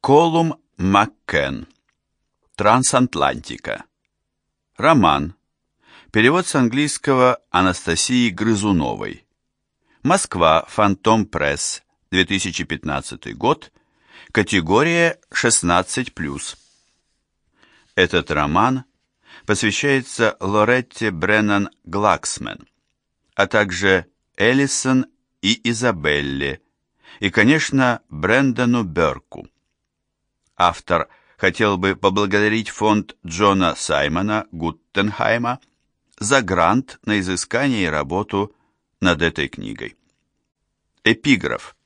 Колум Маккен. Трансатлантика. Роман. Перевод с английского Анастасии Грызуновой. Москва. Фантом Пресс. 2015 год. Категория 16+. Этот роман посвящается Лоретте Бреннан Глаксмен, а также Элисон и Изабелле, и, конечно, Брэндону Бёрку. Автор хотел бы поблагодарить фонд Джона Саймона Гуттенхайма за грант на изыскание и работу над этой книгой. Эпиграф.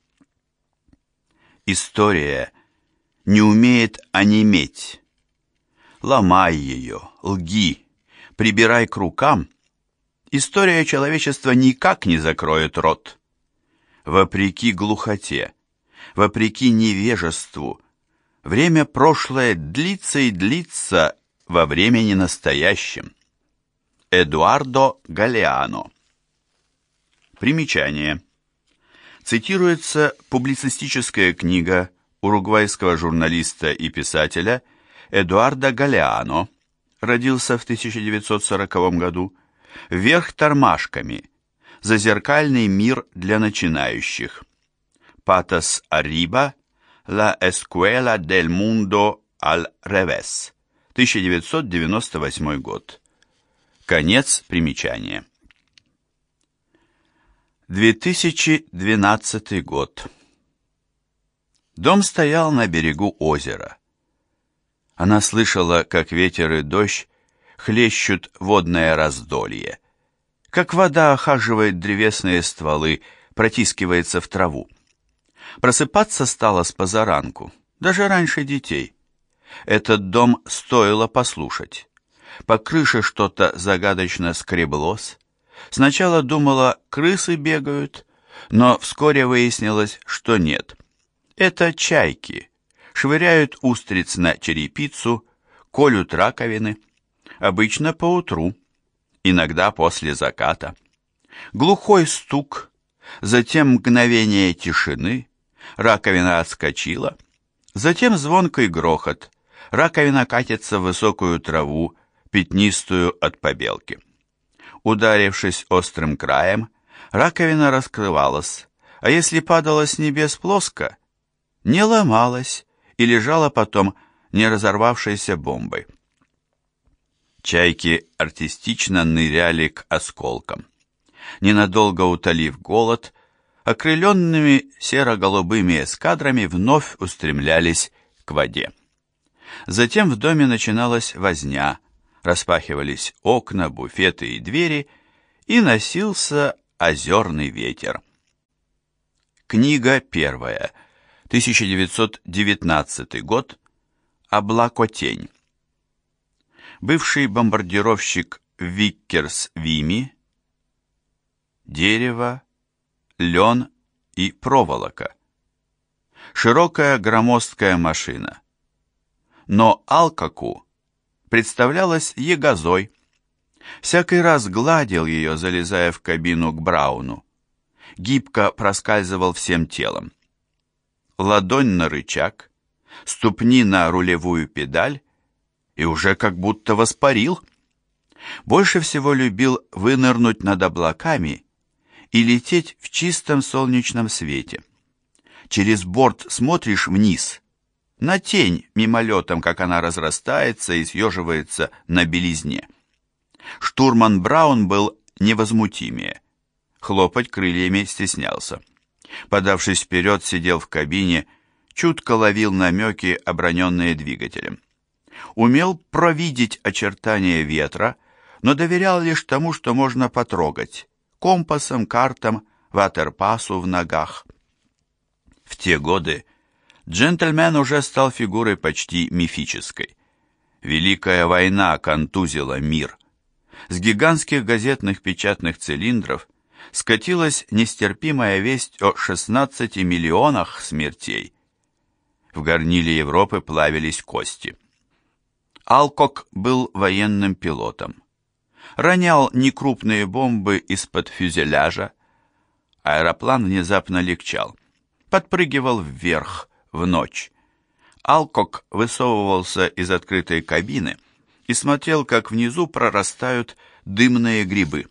История не умеет онеметь. Ломай ее, лги, прибирай к рукам. История человечества никак не закроет рот. Вопреки глухоте, вопреки невежеству, время прошлое длится и длится во времени настоящем. Эдуардо Галеано. Примечание. Цитируется публицистическая книга уругвайского журналиста и писателя Эдуардо Галеано, родился в 1940 году, «Вверх тормашками. Зазеркальный мир для начинающих». Патос Арриба. La Escuela del Mundo al Revés. 1998 год. Конец примечания. 2012 год. Дом стоял на берегу озера. Она слышала, как ветер и дождь хлещут водное раздолье, как вода охаживает древесные стволы, протискивается в траву. Просыпаться стало с позаранку, даже раньше детей. Этот дом стоило послушать. По крыше что-то загадочно скреблось. Сначала думала, крысы бегают, но вскоре выяснилось, что нет. Это чайки. Швыряют устриц на черепицу, колют раковины. Обычно поутру, иногда после заката. Глухой стук, затем мгновение тишины. Раковина отскочила, затем звонкий грохот. Раковина катится в высокую траву, пятнистую от побелки. Ударившись острым краем, раковина раскрывалась, а если падала с небес плоско, не ломалась и лежала потом не разорвавшейся бомбой. Чайки артистично ныряли к осколкам. Ненадолго утолив голод, окрыленными серо-голубыми эскадрами вновь устремлялись к воде. Затем в доме начиналась возня, распахивались окна, буфеты и двери, и носился озерный ветер. Книга первая, 1919 год, «Облакотень». Бывший бомбардировщик Виккерс Вими, дерево, лен и проволока. Широкая громоздкая машина. Но Алкаку представлялась ягозой. Всякий раз гладил ее, залезая в кабину к Брауну. Гибко проскальзывал всем телом. Ладонь на рычаг, ступни на рулевую педаль, и уже как будто воспарил. Больше всего любил вынырнуть над облаками и лететь в чистом солнечном свете. Через борт смотришь вниз, на тень мимолетом, как она разрастается и съеживается на белизне. Штурман Браун был невозмутимее. Хлопать крыльями стеснялся. Подавшись вперед, сидел в кабине, чутко ловил намеки, оброненные двигателем. Умел провидеть очертания ветра, но доверял лишь тому, что можно потрогать. Компасом, картам, ватерпасу в ногах. В те годы джентльмен уже стал фигурой почти мифической. Великая война контузила мир. С гигантских газетных печатных цилиндров скатилась нестерпимая весть о 16 миллионах смертей. В горниле Европы плавились кости. Алкок был военным пилотом. Ронял некрупные бомбы из-под фюзеляжа. Аэроплан внезапно легчал. Подпрыгивал вверх, в ночь. Алкок высовывался из открытой кабины и смотрел, как внизу прорастают дымные грибы.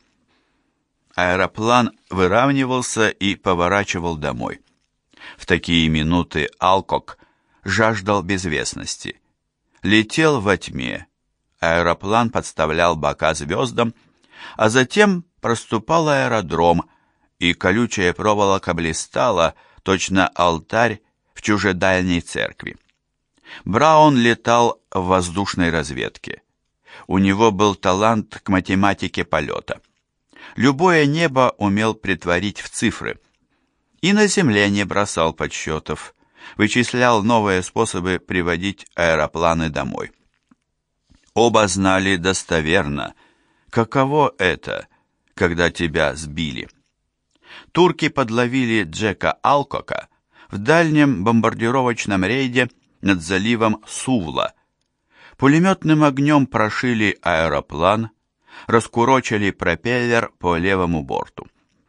Аэроплан выравнивался и поворачивал домой. В такие минуты Алкок жаждал безвестности. Летел во тьме, аэроплан подставлял бока звездам, а затем проступал аэродром, и колючая проволока блистала, точно алтарь в чужедальней церкви. Браун летал в воздушной разведке. У него был талант к математике полета. Любое небо умел претворить в цифры. И на земле не бросал подсчетов, вычислял новые способы приводить аэропланы домой. Оба знали достоверно, каково это, когда тебя сбили. Турки подловили Джека Алкока в дальнем бомбардировочном рейде над заливом Сувла. Пулеметным огнем прошили аэроплан, раскурочили пропеллер по левому борту.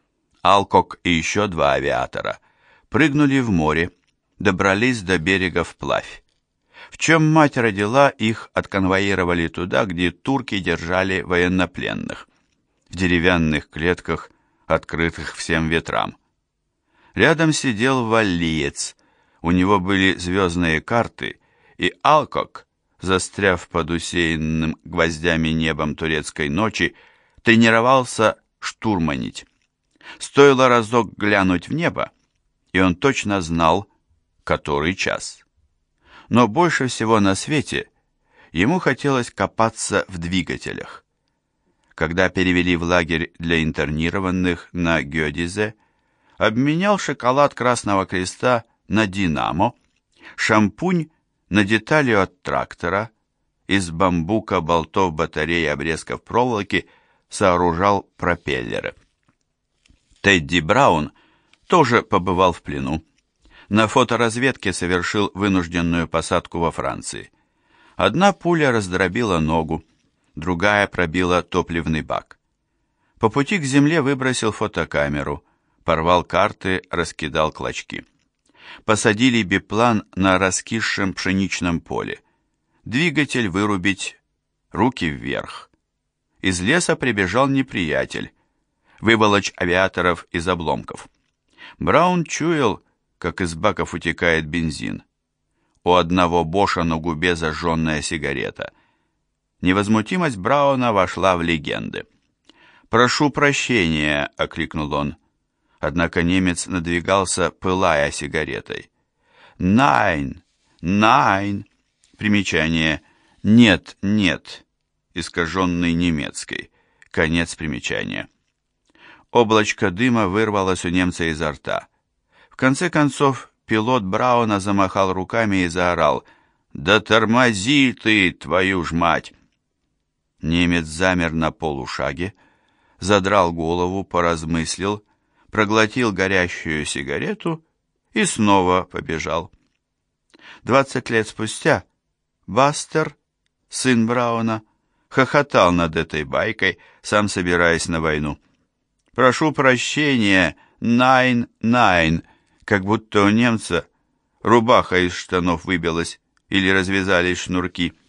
Алкок и еще 2 авиатора прыгнули в море, добрались до берега вплавь. В чем мать родила, их отконвоировали туда, где турки держали военнопленных, в деревянных клетках, открытых всем ветрам. Рядом сидел валлиец, у него были звездные карты, и Алкок, застряв под усеянным гвоздями небом турецкой ночи, тренировался штурманить. Стоило разок глянуть в небо, и он точно знал, который час. Но больше всего на свете ему хотелось копаться в двигателях. Когда перевели в лагерь для интернированных на Гёдизе, обменял шоколад Красного Креста на динамо, шампунь на детали от трактора, из бамбука, болтов, батарей, обрезков проволоки сооружал пропеллеры. Тедди Браун тоже побывал в плену. На фоторазведке совершил вынужденную посадку во Франции. Одна пуля раздробила ногу, другая пробила топливный бак. По пути к земле выбросил фотокамеру, порвал карты, раскидал клочки. Посадили биплан на раскисшем пшеничном поле. Двигатель вырубить, руки вверх. Из леса прибежал неприятель, выволочь авиаторов из обломков. Браун чуял, как из баков утекает бензин. У одного Боша на губе зажженная сигарета. Невозмутимость Брауна вошла в легенды. «Прошу прощения», — окликнул он. Однако немец надвигался, пылая сигаретой. «Найн! Найн!» Примечание «Нет, нет», искаженный немецкой. Конец примечания. Облачко дыма вырвалось у немца изо рта. В конце концов, пилот Брауна замахал руками и заорал: «Да тормози ты, твою ж мать!» Немец замер на полушаге, задрал голову, поразмыслил, проглотил горящую сигарету и снова побежал. 20 лет спустя Бастер, сын Брауна, хохотал над этой байкой, сам собираясь на войну. «Прошу прощения, найн, найн», как будто у немца рубаха из штанов выбилась или развязались шнурки.